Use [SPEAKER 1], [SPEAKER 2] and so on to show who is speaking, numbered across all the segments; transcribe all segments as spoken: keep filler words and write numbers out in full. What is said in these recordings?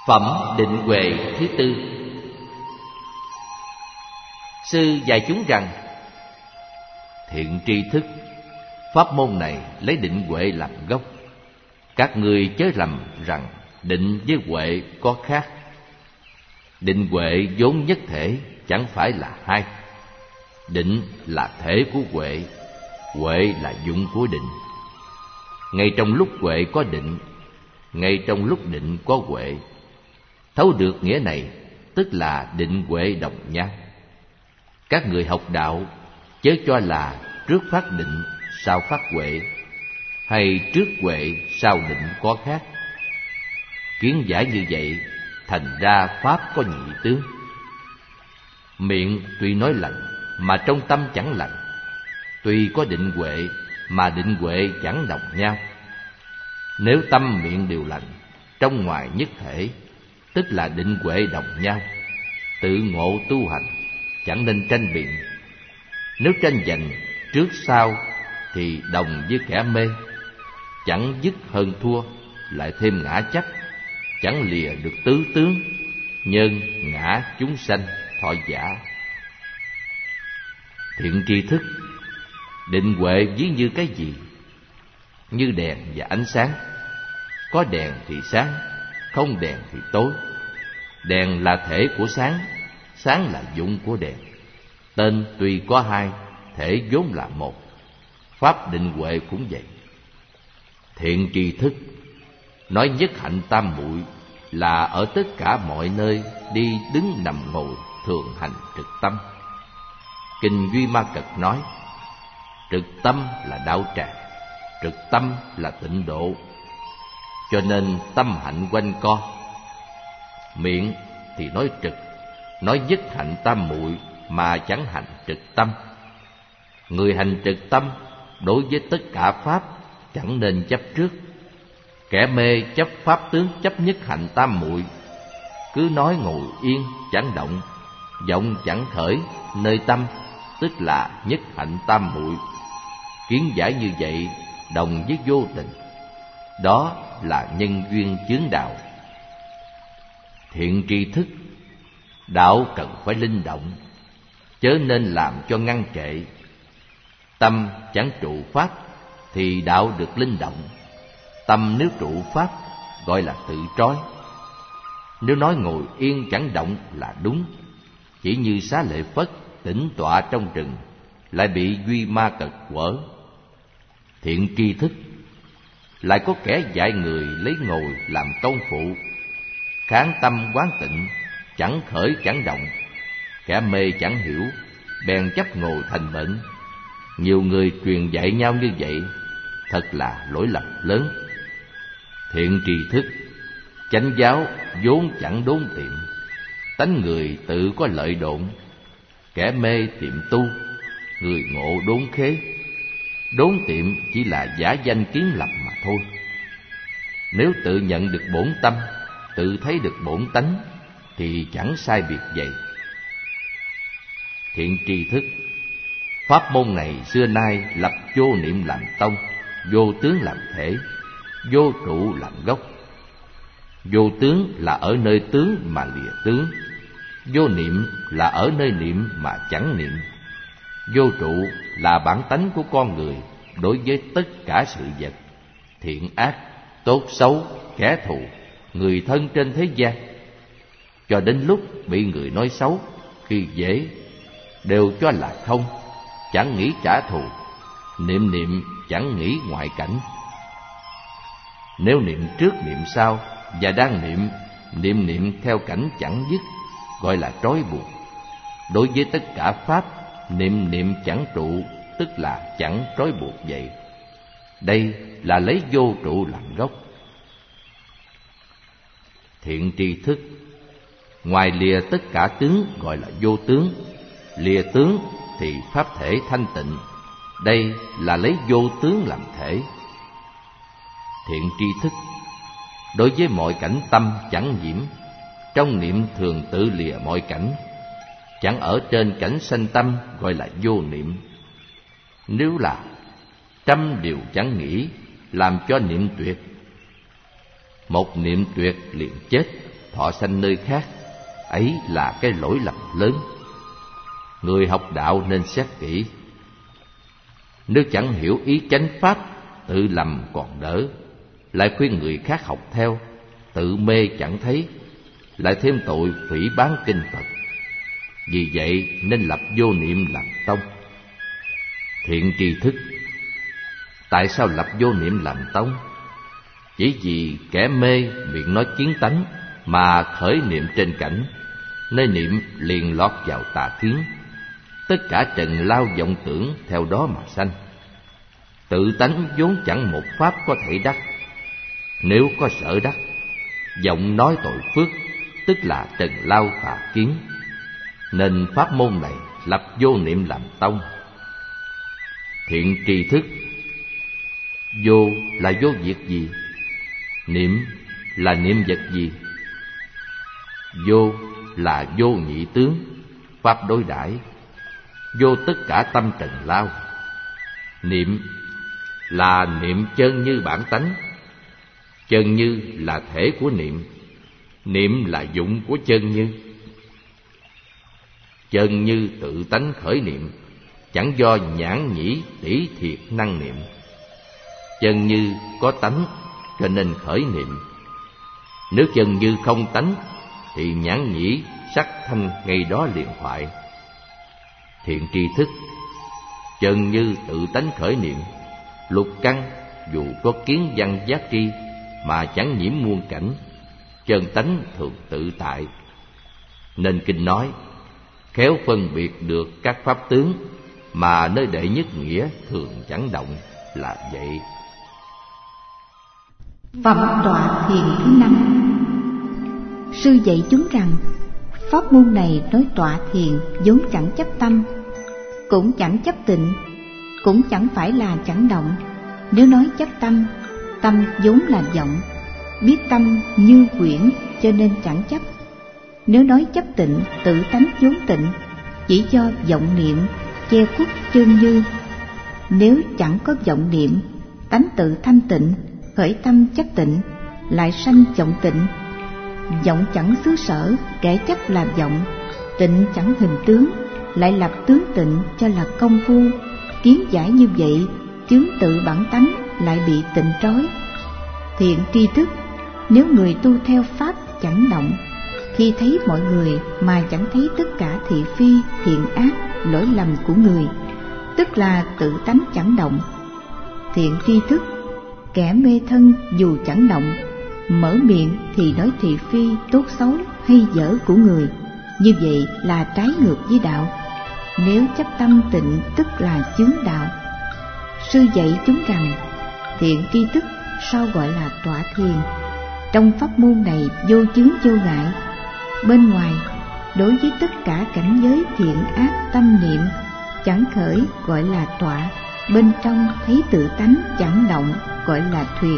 [SPEAKER 1] Phẩm định huệ thứ tư. Sư dạy chúng rằng: thiện tri thức, pháp môn này lấy định huệ làm gốc. Các ngươi chớ lầm rằng định với huệ có khác. Định huệ vốn nhất thể, chẳng phải là hai. Định là thể của huệ, huệ là dụng của định. Ngay trong lúc huệ có định, ngay trong lúc định có huệ. Thấu được nghĩa này, tức là định huệ đồng nhau. Các người học đạo chớ cho là trước phát định sau phát huệ, hay trước huệ sau định có khác. Kiến giải như vậy, thành ra pháp có nhị tướng. Miệng tuy nói lành mà trong tâm chẳng lành, tuy có định huệ mà định huệ chẳng đồng nhau. Nếu tâm miệng đều lành, trong ngoài nhất thể, tức là định huệ đồng nhau. Tự ngộ tu hành, chẳng nên tranh biện. Nếu tranh giành trước sau thì đồng với kẻ mê, chẳng dứt hơn thua, lại thêm ngã chấp, chẳng lìa được tứ tướng, nhân ngã chúng sanh thọ giả. Thiện tri thức, định huệ ví như cái gì? Như đèn và ánh sáng. Có đèn thì sáng, không đèn thì tối. Đèn là thể của sáng, sáng là dụng của đèn. Tên tuy có hai, thể vốn là một. Pháp định huệ cũng vậy. Thiện tri thức, nói nhất hạnh tam muội là ở tất cả mọi nơi, đi đứng nằm ngồi thường hành trực tâm. Kinh Duy Ma Cật nói: trực tâm là đạo tràng, trực tâm là tịnh độ. Cho nên tâm hạnh quanh co. Miệng thì nói trực, nói nhất hạnh tam muội mà chẳng hành trực tâm. Người hành trực tâm đối với tất cả pháp chẳng nên chấp trước. Kẻ mê chấp pháp tướng, chấp nhất hạnh tam muội, cứ nói ngồi yên chẳng động, vọng chẳng khởi nơi tâm, tức là nhất hạnh tam muội. Kiến giải như vậy đồng với vô tình, đó là nhân duyên chướng đạo. Thiện tri thức, đạo cần phải linh động, chớ nên làm cho ngăn trệ. Tâm chẳng trụ pháp thì đạo được linh động. Tâm nếu trụ pháp gọi là tự trói. Nếu nói ngồi yên chẳng động là đúng. Chỉ như Xá Lợi Phất tĩnh tọa trong rừng, lại bị Duy Ma Cật quở. Thiện tri thức, lại có kẻ dạy người lấy ngồi làm công phụ, kháng tâm quán tịnh, chẳng khởi chẳng động. Kẻ mê chẳng hiểu, bèn chấp ngồi thành bệnh. Nhiều người truyền dạy nhau như vậy, thật là lỗi lầm lớn. Thiện tri thức, chánh giáo vốn chẳng đốn tiệm. Tánh người tự có lợi độn, kẻ mê tiệm tu, người ngộ đốn khế. Đốn tiệm chỉ là giả danh kiến lập mà thôi. Nếu tự nhận được bổn tâm, tự thấy được bổn tánh, thì chẳng sai biệt vậy. Thiện tri thức, pháp môn này xưa nay lập vô niệm làm tông, vô tướng làm thể, vô trụ làm gốc. Vô tướng là ở nơi tướng mà lìa tướng, vô niệm là ở nơi niệm mà chẳng niệm. Vô trụ là bản tánh của con người đối với tất cả sự vật, thiện ác, tốt xấu, kẻ thù, người thân trên thế gian. Cho đến lúc bị người nói xấu, khi dễ, đều cho là không, chẳng nghĩ trả thù, niệm niệm chẳng nghĩ ngoại cảnh. Nếu niệm trước niệm sau và đang niệm, niệm niệm theo cảnh chẳng dứt, gọi là trói buộc. Đối với tất cả pháp, niệm niệm chẳng trụ, tức là chẳng trói buộc vậy. Đây là lấy vô trụ làm gốc. Thiện tri thức, ngoài lìa tất cả tướng gọi là vô tướng, lìa tướng thì pháp thể thanh tịnh. Đây là lấy vô tướng làm thể. Thiện tri thức, đối với mọi cảnh tâm chẳng nhiễm, trong niệm thường tự lìa mọi cảnh, chẳng ở trên cảnh sanh tâm gọi là vô niệm. Nếu là trăm điều chẳng nghĩ, làm cho niệm tuyệt, một niệm tuyệt liền chết, thọ sanh nơi khác, ấy là cái lỗi lầm lớn. Người học đạo nên xét kỹ. Nếu chẳng hiểu ý chánh pháp, tự lầm còn đỡ, lại khuyên người khác học theo, tự mê chẳng thấy, lại thêm tội phỉ báng kinh Phật. Vì vậy nên lập vô niệm làm tông. Thiện tri thức. Tại sao lập vô niệm làm tông? Chỉ vì kẻ mê miệng nói kiến tánh mà khởi niệm trên cảnh, nơi niệm liền lọt vào tà kiến. Tất cả trần lao vọng tưởng theo đó mà sanh. Tự tánh vốn chẳng một pháp có thể đắc. Nếu có sở đắc, vọng nói tội phước, tức là trần lao tà kiến. Nên pháp môn này lập vô niệm làm tông. Thiện tri thức. Vô là vô việc gì? Niệm là niệm vật gì? Vô là vô nhị tướng, pháp đối đãi. Vô tất cả tâm trần lao. Niệm là niệm chân như bản tánh. Chân như là thể của niệm. Niệm là dụng của chân như. Chân như tự tánh khởi niệm, chẳng do nhãn nhĩ tỷ thiệt năng niệm. Chân như có tánh cho nên khởi niệm. Nếu chân như không tánh thì nhãn nhĩ sắc thanh ngay đó liền hoại. Thiện tri thức. Chân như tự tánh khởi niệm, lục căn dù có kiến văn giác tri mà chẳng nhiễm muôn cảnh, chân tánh thường tự tại. Nên kinh nói khéo phân biệt được các pháp tướng, mà nơi đệ nhất nghĩa thường chẳng động, là vậy.
[SPEAKER 2] Phẩm tọa thiền thứ năm. Sư dạy chúng rằng pháp môn này nói tọa thiền vốn chẳng chấp tâm, cũng chẳng chấp tịnh, cũng chẳng phải là chẳng động. Nếu nói chấp tâm, tâm vốn là vọng, biết tâm như quyển cho nên chẳng chấp. Nếu nói chấp tịnh, tự tánh vốn tịnh, chỉ do vọng niệm che khuất chân như. Nếu chẳng có vọng niệm, tánh tự thanh tịnh, khởi tâm chấp tịnh, lại sanh vọng tịnh. Vọng chẳng xứ sở, kẻ chấp là vọng. Tịnh chẳng hình tướng, lại lập tướng tịnh cho là công phu. Kiến giải như vậy, chướng tự bản tánh, lại bị tịnh trói. Thiện tri thức. Nếu người tu theo pháp chẳng động, khi thấy mọi người mà chẳng thấy tất cả thị phi, thiện ác, lỗi lầm của người, tức là tự tánh chẳng động. Thiện tri thức. Kẻ mê thân dù chẳng động, mở miệng thì nói thị phi, tốt xấu hay dở của người, như vậy là trái ngược với đạo. Nếu chấp tâm tịnh tức là chứng đạo. Sư dạy chúng rằng thiện tri thức sao gọi là tọa thiền? Trong pháp môn này vô chướng vô ngại. Bên ngoài đối với tất cả cảnh giới thiện ác tâm niệm chẳng khởi gọi là tọa. Bên trong thấy tự tánh chẳng động gọi là thuyền.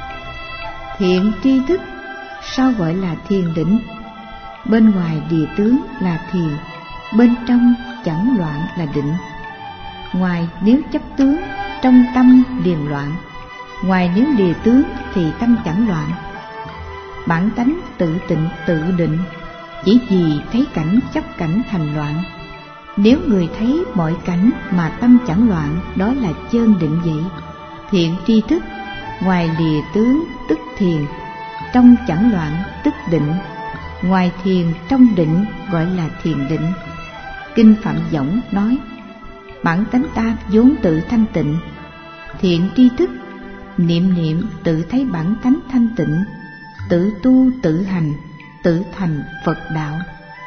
[SPEAKER 2] Thiện tri thức sao gọi là thiền định? Bên ngoài địa tướng là thiền, bên trong chẳng loạn là định. Ngoài nếu chấp tướng, trong tâm liền loạn. Ngoài nếu lìa tướng thì tâm chẳng loạn. Bản tánh tự tịnh tự định, chỉ vì thấy cảnh chấp cảnh thành loạn. Nếu người thấy mọi cảnh mà tâm chẳng loạn, đó là chơn định vậy. Thiện tri thức. Ngoài lìa tướng tức thiền, trong chẳng loạn tức định. Ngoài thiền trong định gọi là thiền định. Kinh Phạm Võng nói bản tánh ta vốn tự thanh tịnh. Thiện tri thức. Niệm niệm tự thấy bản tánh thanh tịnh, tự tu tự hành, tự thành Phật đạo.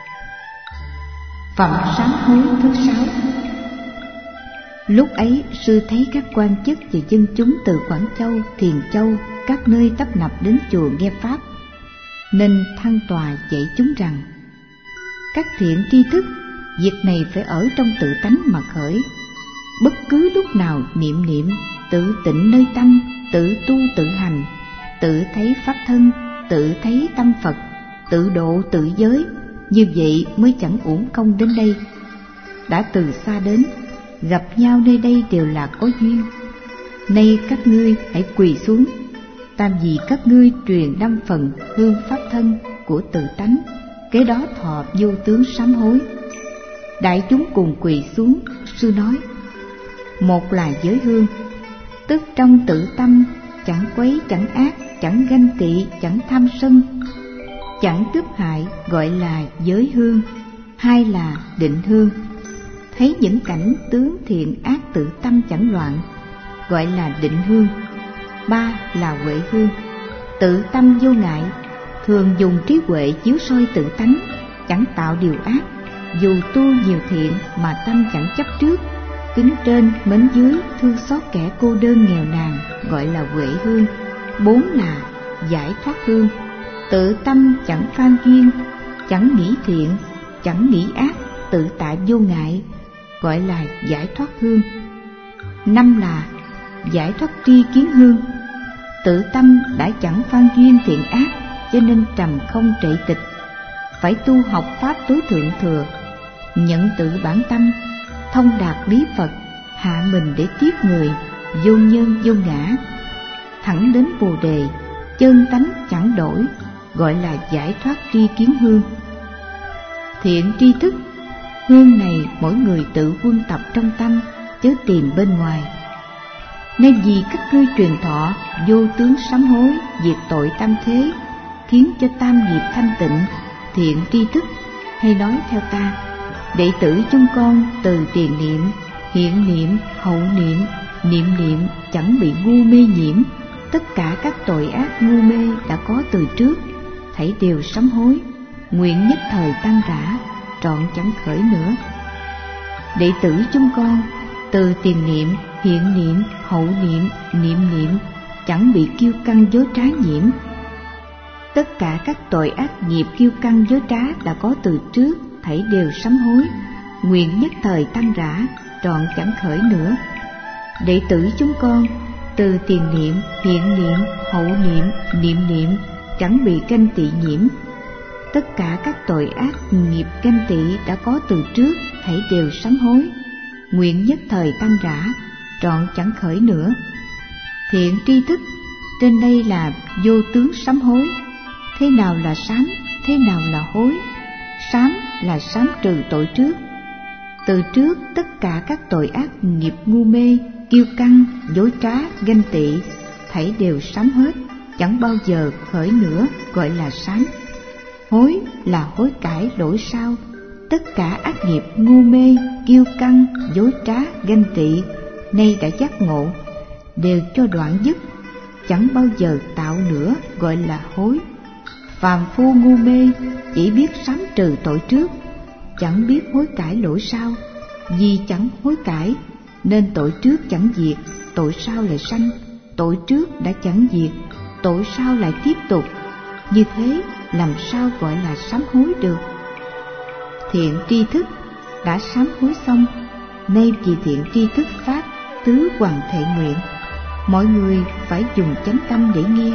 [SPEAKER 2] Phẩm sám hối thứ sáu. Lúc ấy sư thấy các quan chức và dân chúng từ Quảng Châu, Thiền Châu, các nơi tấp nập đến chùa nghe pháp, nên thăng tòa dạy chúng rằng các thiện tri thức, việc này phải ở trong tự tánh mà khởi. Bất cứ lúc nào niệm niệm, tự tịnh nơi tâm, tự tu tự hành, tự thấy pháp thân, tự thấy tâm Phật, tự độ tự giới, như vậy mới chẳng uổng công đến đây. Đã từ xa đến, gặp nhau nơi đây đều là có duyên. Nay các ngươi hãy quỳ xuống, tam vì các ngươi truyền năm phần hương pháp thân, của tự tánh, kế đó thọ vô tướng sám hối. Đại chúng cùng quỳ xuống, sư nói: một là giới hương, tức trong tự tâm chẳng quấy chẳng ác, chẳng ganh tị, chẳng tham sân, chẳng cướp hại, gọi là giới hương. Hai là định hương, thấy những cảnh tướng thiện ác tự tâm chẳng loạn, gọi là định hương. Ba là huệ hương, tự tâm vô ngại, thường dùng trí huệ chiếu soi tự tánh, chẳng tạo điều ác, dù tu nhiều thiện mà tâm chẳng chấp trước, kính trên mến dưới, thương xót kẻ cô đơn nghèo nàn, gọi là huệ hương. Bốn là giải thoát hương, tự tâm chẳng phan duyên, chẳng nghĩ thiện, chẳng nghĩ ác, tự tại vô ngại, gọi là giải thoát hương. Năm là giải thoát tri kiến hương, tự tâm đã chẳng phan duyên thiện ác, cho nên trầm không trệ tịch, phải tu học pháp tối thượng thừa, nhận tự bản tâm, thông đạt lý Phật, hạ mình để tiếp người, vô nhân vô ngã, thẳng đến Bồ đề, chân tánh chẳng đổi, gọi là giải thoát tri kiến hương. Thiện tri thức, hương này mỗi người tự quân tập trong tâm, chớ tìm bên ngoài. Nên vì các ngươi truyền thọ vô tướng sám hối, diệt tội tam thế, khiến cho tam nghiệp thanh tịnh, thiện tri thức, hay nói theo ta, đệ tử chúng con từ tiền niệm, hiện niệm, hậu niệm, niệm niệm chẳng bị ngu mê nhiễm, tất cả các tội ác ngu mê đã có từ trước, thảy đều sám hối, nguyện nhất thời tan rã, trọn chẳng khởi nữa. Đệ tử chúng con từ tiền niệm, hiện niệm, hậu niệm, niệm niệm chẳng bị kiêu căng dối trá nhiễm, tất cả các tội ác nghiệp kiêu căng dối trá đã có từ trước, thảy đều sám hối, nguyện nhất thời tan rã, trọn chẳng khởi nữa. Đệ tử chúng con từ tiền niệm, hiện niệm, hậu niệm, niệm niệm chẳng bị ganh tị nhiễm, tất cả các tội ác nghiệp ganh tị đã có từ trước, thảy đều sám hối, nguyện nhất thời tan rã, trọn chẳng khởi nữa. Thiện tri thức, trên đây là vô tướng sám hối. Thế nào là sám, thế nào là hối? Sám là sám trừ tội trước. Từ trước tất cả các tội ác nghiệp ngu mê, kiêu căng, dối trá, ganh tị, thảy đều sám hết, chẳng bao giờ khởi nữa, gọi là sám. Hối là hối cải lỗi sao, tất cả ác nghiệp ngu mê, kiêu căng, dối trá, ganh tị, nay đã giác ngộ, đều cho đoạn dứt, chẳng bao giờ tạo nữa, gọi là hối. Phàm phu ngu mê chỉ biết sám trừ tội trước, chẳng biết hối cải lỗi sau. Vì chẳng hối cải nên tội trước chẳng diệt, tội sau lại sanh. Tội trước đã chẳng diệt, tội sau lại tiếp tục. Như thế làm sao gọi là sám hối được? Thiện tri thức đã sám hối xong, nay vì thiện tri thức phát tứ hoàng thệ nguyện, mọi người phải dùng chánh tâm để nghe.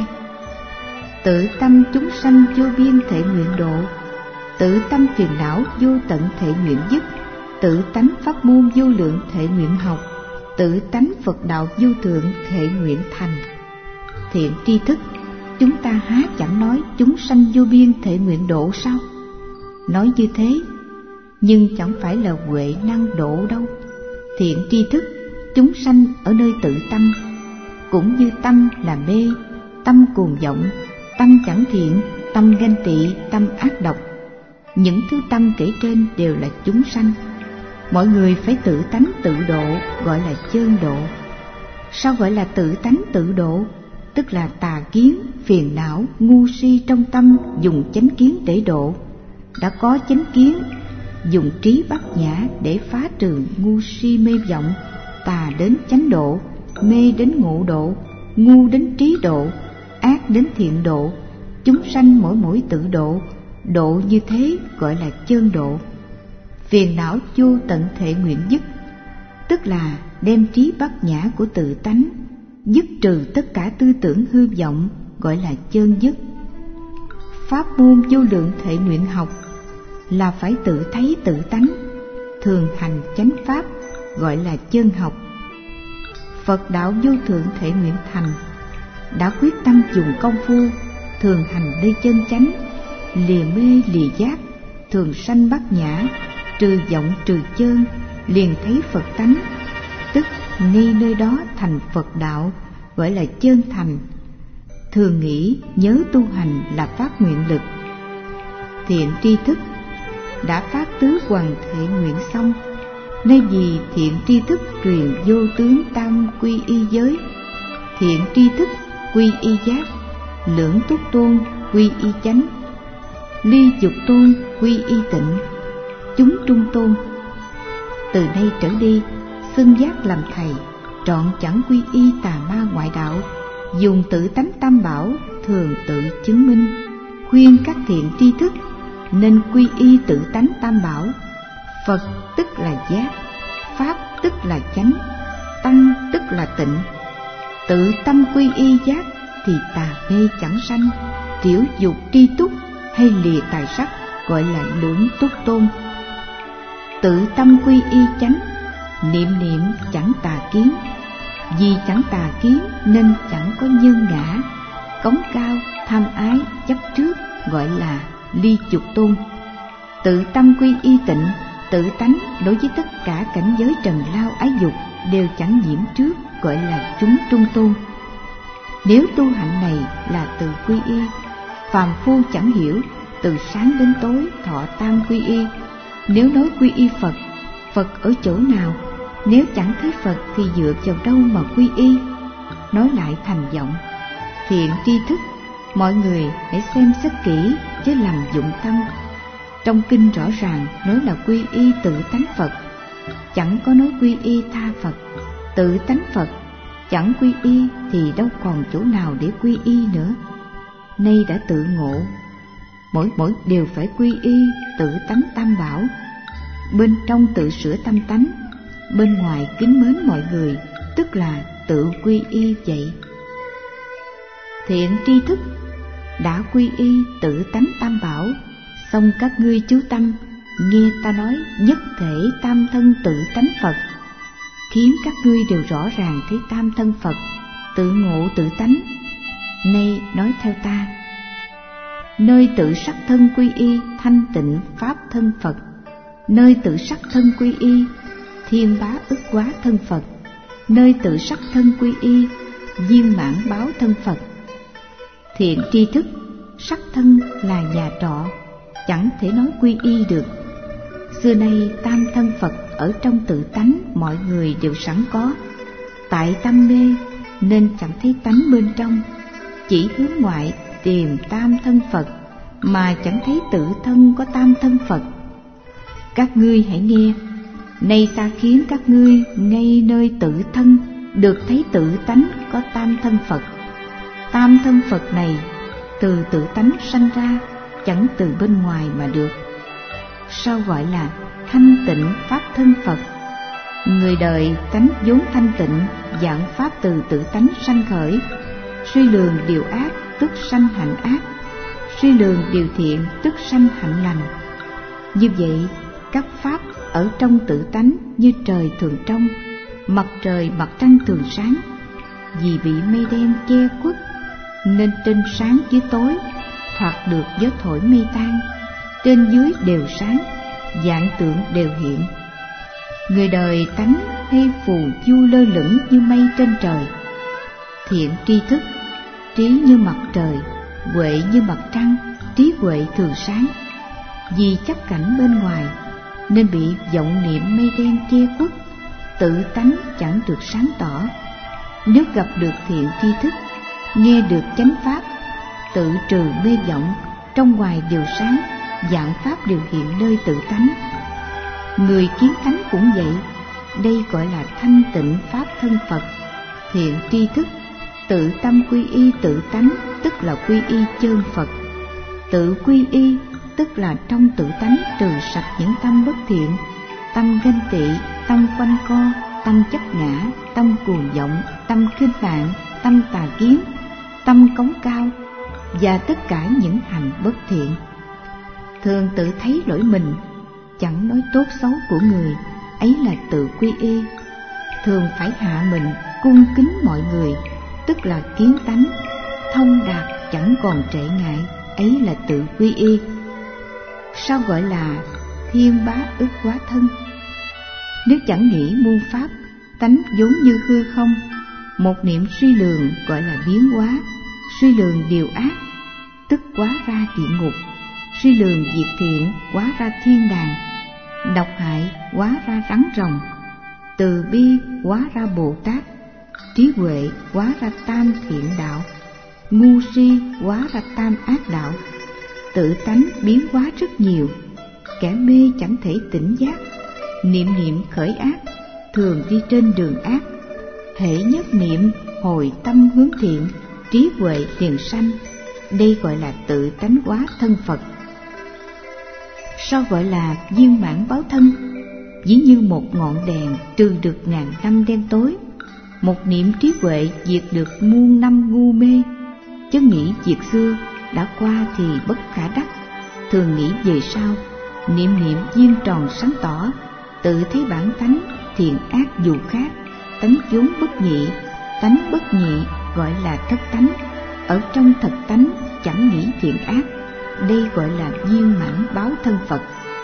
[SPEAKER 2] Tự tâm chúng sanh vô biên thệ nguyện độ, tự tâm phiền não vô tận thệ nguyện dứt, tự tánh pháp môn vô lượng thệ nguyện học, tự tánh Phật đạo vô thượng thệ nguyện thành. Thiện tri thức, chúng ta há chẳng nói chúng sanh vô biên thệ nguyện độ sao? Nói như thế, nhưng chẳng phải là huệ năng độ đâu. Thiện tri thức, chúng sanh ở nơi tự tâm, cũng như tâm là mê, tâm cuồng vọng, tâm chẳng thiện, tâm ganh tị, tâm ác độc. Những thứ tâm kể trên đều là chúng sanh. Mọi người phải tự tánh tự độ, gọi là chơn độ. Sao gọi là tự tánh tự độ? Tức là tà kiến, phiền não, ngu si trong tâm dùng chánh kiến để độ. Đã có chánh kiến, dùng trí bát nhã để phá trừ ngu si mê vọng, tà đến chánh độ, mê đến ngộ độ, ngu đến trí độ, ác đến thiện độ. Chúng sanh mỗi mỗi tự độ, độ như thế gọi là chơn độ. Phiền não vô tận thệ nguyện dứt, tức là đem trí bát nhã của tự tánh dứt trừ tất cả tư tưởng hư vọng, gọi là chơn dứt. Pháp môn vô lượng thệ nguyện học là phải tự thấy tự tánh, thường hành chánh pháp, gọi là chơn học. Phật đạo vô thượng thệ nguyện thành, đã quyết tâm dùng công phu thường hành nơi chân chánh, lìa mê lìa giác, thường sanh bát nhã, trừ vọng trừ chơn, liền thấy Phật tánh, tức ngay nơi đó thành Phật đạo, gọi là chơn thành. Thường nghĩ nhớ tu hành là phát nguyện lực. Thiện tri thức đã phát tứ hoàn thể nguyện xong, nay vì thiện tri thức truyền vô tướng tam quy y giới, thiện tri thức quy y giác, lưỡng túc tôn quy y chánh, ly dục tôn quy y tịnh, chúng trung tôn. Từ nay trở đi, xưng giác làm thầy, trọn chẳng quy y tà ma ngoại đạo, dùng tự tánh tam bảo thường tự chứng minh, khuyên các thiện tri thức nên quy y tự tánh tam bảo. Phật tức là giác, pháp tức là chánh, tăng tức là tịnh. Tự tâm quy y giác thì tà mê chẳng sanh, triểu dục tri túc hay lìa tài sắc, gọi là lưỡng túc tôn. Tự tâm quy y chánh, niệm niệm chẳng tà kiến, vì chẳng tà kiến nên chẳng có nhân ngã, cống cao tham ái chấp trước, gọi là ly dục tôn. Tự tâm quy y tịnh, tự tánh đối với tất cả cảnh giới trần lao ái dục đều chẳng nhiễm trước, gọi là chúng trung tôn. Nếu tu hạnh này là tự quy y, phàm phu chẳng hiểu, từ sáng đến tối thọ tam quy y. Nếu nói quy y Phật, Phật ở chỗ nào? Nếu chẳng thấy Phật thì dựa vào đâu mà quy y? Nói lại thành giọng: thiện tri thức, mọi người hãy xem xét kỹ chứ làm dụng tâm. Trong kinh rõ ràng nói là quy y tự tánh Phật, chẳng có nói quy y tha Phật. Tự tánh Phật chẳng quy y thì đâu còn chỗ nào để quy y nữa. Nay đã tự ngộ, mỗi mỗi đều phải quy y tự tánh tam bảo. Bên trong tự sửa tâm tánh, bên ngoài kính mến mọi người, tức là tự quy y vậy. Thiện tri thức đã quy y tự tánh tam bảo, xong các ngươi chú tâm nghe ta nói nhất thể tam thân tự tánh Phật, khiến các ngươi đều rõ ràng thấy tam thân Phật, tự ngộ tự tánh. Nay nói theo ta: nơi tự sắc thân quy y thanh tịnh pháp thân Phật, nơi tự sắc thân quy y thiên bá ức quá thân Phật, nơi tự sắc thân quy y viên mãn báo thân Phật. Thiện tri thức, sắc thân là nhà trọ, chẳng thể nói quy y được. Xưa nay tam thân Phật ở trong tự tánh mọi người đều sẵn có, tại tâm mê nên chẳng thấy tánh bên trong, chỉ hướng ngoại tìm tam thân Phật mà chẳng thấy tự thân có tam thân Phật. Các ngươi hãy nghe, nay ta khiến các ngươi ngay nơi tự thân được thấy tự tánh có tam thân Phật. Tam thân Phật này từ tự tánh sanh ra, chẳng từ bên ngoài mà được. Sao gọi là thanh tịnh pháp thân Phật? Người đời tánh vốn thanh tịnh, dạng pháp từ tự tánh sanh khởi. Suy lường điều ác tức sanh hạnh ác, suy lường điều thiện tức sanh hạnh lành. Như vậy các pháp ở trong tự tánh như trời thường trong, mặt trời mặt trăng thường sáng. Vì bị mây đen che khuất nên trên sáng dưới tối, thoạt được gió thổi mây tan, trên dưới đều sáng, dạng tượng đều hiện. Người đời tánh hay phù du lơ lửng như mây trên trời. Thiện tri thức, trí như mặt trời, huệ như mặt trăng, trí huệ thường sáng. Vì chấp cảnh bên ngoài nên bị vọng niệm mây đen che khuất, tự tánh chẳng được sáng tỏ. Nếu gặp được thiện tri thức, nghe được chánh pháp, tự trừ mê vọng, trong ngoài đều sáng, dạng pháp đều hiện nơi tự tánh. Người kiến tánh cũng vậy, đây gọi là thanh tịnh pháp thân Phật. Thiện tri thức, tự tâm quy y tự tánh, tức là quy y chơn Phật. Tự quy y tức là trong tự tánh trừ sạch những tâm bất thiện, tâm ganh tị, tâm quanh co, tâm chấp ngã, tâm cuồng vọng, tâm khinh mạng, tâm tà kiến, tâm cống cao và tất cả những hành bất thiện. Thường tự thấy lỗi mình, chẳng nói tốt xấu của người, ấy là tự quy y. Thường phải hạ mình, cung kính mọi người, tức là kiến tánh, thông đạt chẳng còn trệ ngại, ấy là tự quy y. Sao gọi là thiên bá ức hóa thân? Nếu chẳng nghĩ muôn pháp, tánh vốn như hư không, một niệm suy lường gọi là biến hóa. Suy lường điều ác, tức hóa ra địa ngục. Suy lường diệt thiện, hóa ra thiên đàng. Độc hại, hóa ra rắn rồng. Từ bi, hóa ra Bồ Tát. Trí huệ, hóa ra tam thiện đạo. Ngu si, hóa ra tam ác đạo. Tự tánh biến hóa rất nhiều. Kẻ mê chẳng thể tỉnh giác. Niệm niệm khởi ác, thường đi trên đường ác. Hễ nhất niệm, hồi tâm hướng thiện, trí huệ liền sanh. Đây gọi là tự tánh hóa thân Phật. Sao gọi là viên mãn báo thân? Ví như một ngọn đèn trừ được ngàn năm đen tối. Một niệm trí huệ diệt được muôn năm ngu mê. Chớ nghĩ việc xưa đã qua thì bất khả đắc. Thường nghĩ về sau, niệm niệm viên tròn sáng tỏ. Tự thấy bản tánh thiện ác dù khác. Tánh vốn bất nhị, tánh bất nhị gọi là thất tánh. Ở trong thật tánh chẳng nghĩ thiện ác. Đây gọi là viên mãn báo thân Phật.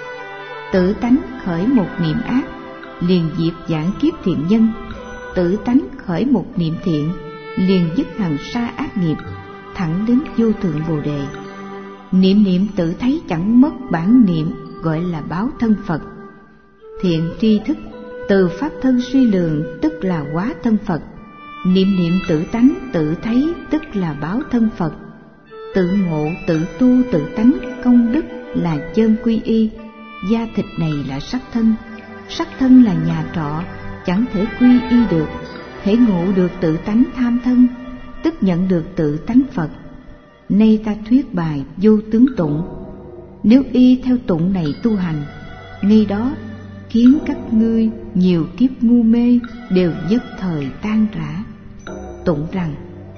[SPEAKER 2] Tự tánh khởi một niệm ác, liền diệt vạn kiếp thiện nhân. Tự tánh khởi một niệm thiện, liền dứt hằng sa ác nghiệp, thẳng đến vô thượng Bồ Đề. Niệm niệm tự thấy chẳng mất bản niệm, gọi là báo thân Phật. Thiện tri thức, từ pháp thân suy lường, tức là hóa thân Phật. Niệm niệm tự tánh tự thấy, tức là báo thân Phật. Tự ngộ, tự tu, tự tánh, công đức là chân quy y. Da thịt này là sắc thân. Sắc thân là nhà trọ, chẳng thể quy y được. Hễ ngộ được tự tánh tham thân, tức nhận được tự tánh Phật. Nay ta thuyết bài vô tướng tụng. Nếu y theo tụng này tu hành, ngay đó khiến các ngươi nhiều kiếp ngu mê đều nhất thời tan rã. Tụng rằng: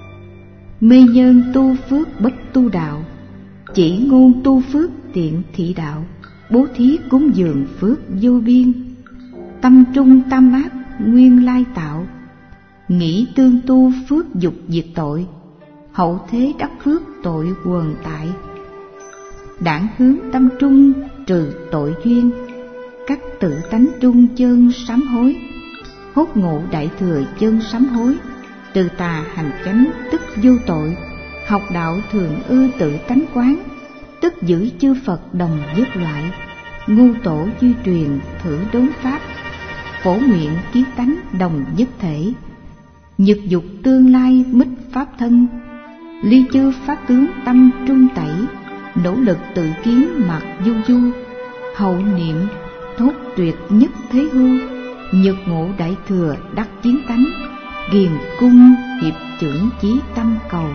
[SPEAKER 2] mê nhân tu phước bất tu đạo, chỉ ngôn tu phước tiện thị đạo. Bố thí cúng dường phước vô biên, tâm trung tam ác nguyên lai tạo. Nghĩ tương tu phước dục diệt tội, hậu thế đắc phước tội quần tại. Đảng hướng tâm trung trừ tội duyên, các tự tánh trung chân sám hối. Hốt ngộ đại thừa chân sám hối, từ tà hành chánh tức vô tội. Học đạo thường ư tự tánh quán, tức giữ chư Phật đồng nhất loại. Ngu tổ duy truyền thử đốn pháp, phổ nguyện kiến tánh đồng nhất thể. Nhật dục tương lai mít pháp thân, ly chư pháp tướng tâm trung tẩy. Nỗ lực tự kiến mặt du du, hậu niệm thốt tuyệt nhất thế hư. Nhật ngộ đại thừa đắc kiến tánh, ghiền cung hiệp chưởng chí tâm cầu.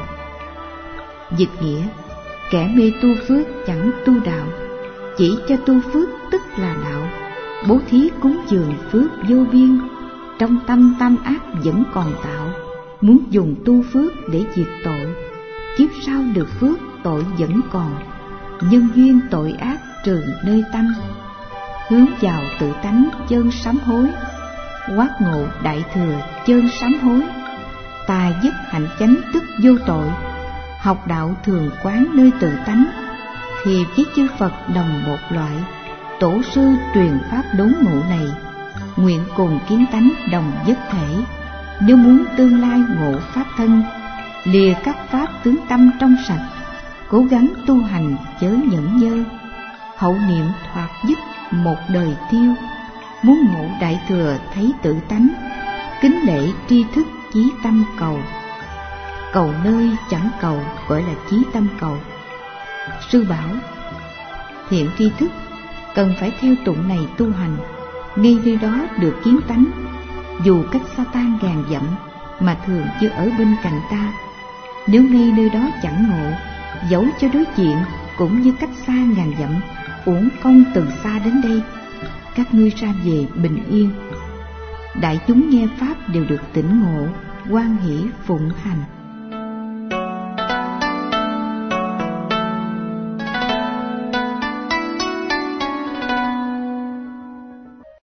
[SPEAKER 2] Dịch nghĩa: kẻ mê tu phước chẳng tu đạo, chỉ cho tu phước tức là đạo. Bố thí cúng dường phước vô biên, trong tâm tam ác vẫn còn tạo. Muốn dùng tu phước để diệt tội, kiếp sau được phước tội vẫn còn. Nhân duyên tội ác trừ nơi tâm, hướng vào tự tánh chân sám hối. Quát ngộ đại thừa chân sám hối, tà dứt hạnh chánh tức vô tội. Học đạo thường quán nơi tự tánh, thì với chư Phật đồng một loại. Tổ sư truyền pháp đốn ngộ này, nguyện cùng kiến tánh đồng nhất thể. Nếu muốn tương lai ngộ pháp thân, lìa các pháp tướng tâm trong sạch, cố gắng tu hành chớ nhẫn nhơ. Hậu niệm thoạt dứt một đời tiêu, muốn ngộ đại thừa thấy tự tánh. Kính lễ tri thức chí tâm cầu, cầu nơi chẳng cầu gọi là chí tâm cầu. Sư bảo: thiện tri thức cần phải theo tụng này tu hành, ngay nơi đó được kiến tánh. Dù cách xa ta ngàn dặm mà thường chưa ở bên cạnh ta, nếu ngay nơi đó chẳng ngộ, dẫu cho đối diện cũng như cách xa ngàn dặm, uổng công từ xa đến đây. Các ngươi ra về bình yên. Đại chúng nghe pháp đều được tỉnh ngộ, hoan hỷ phụng hành.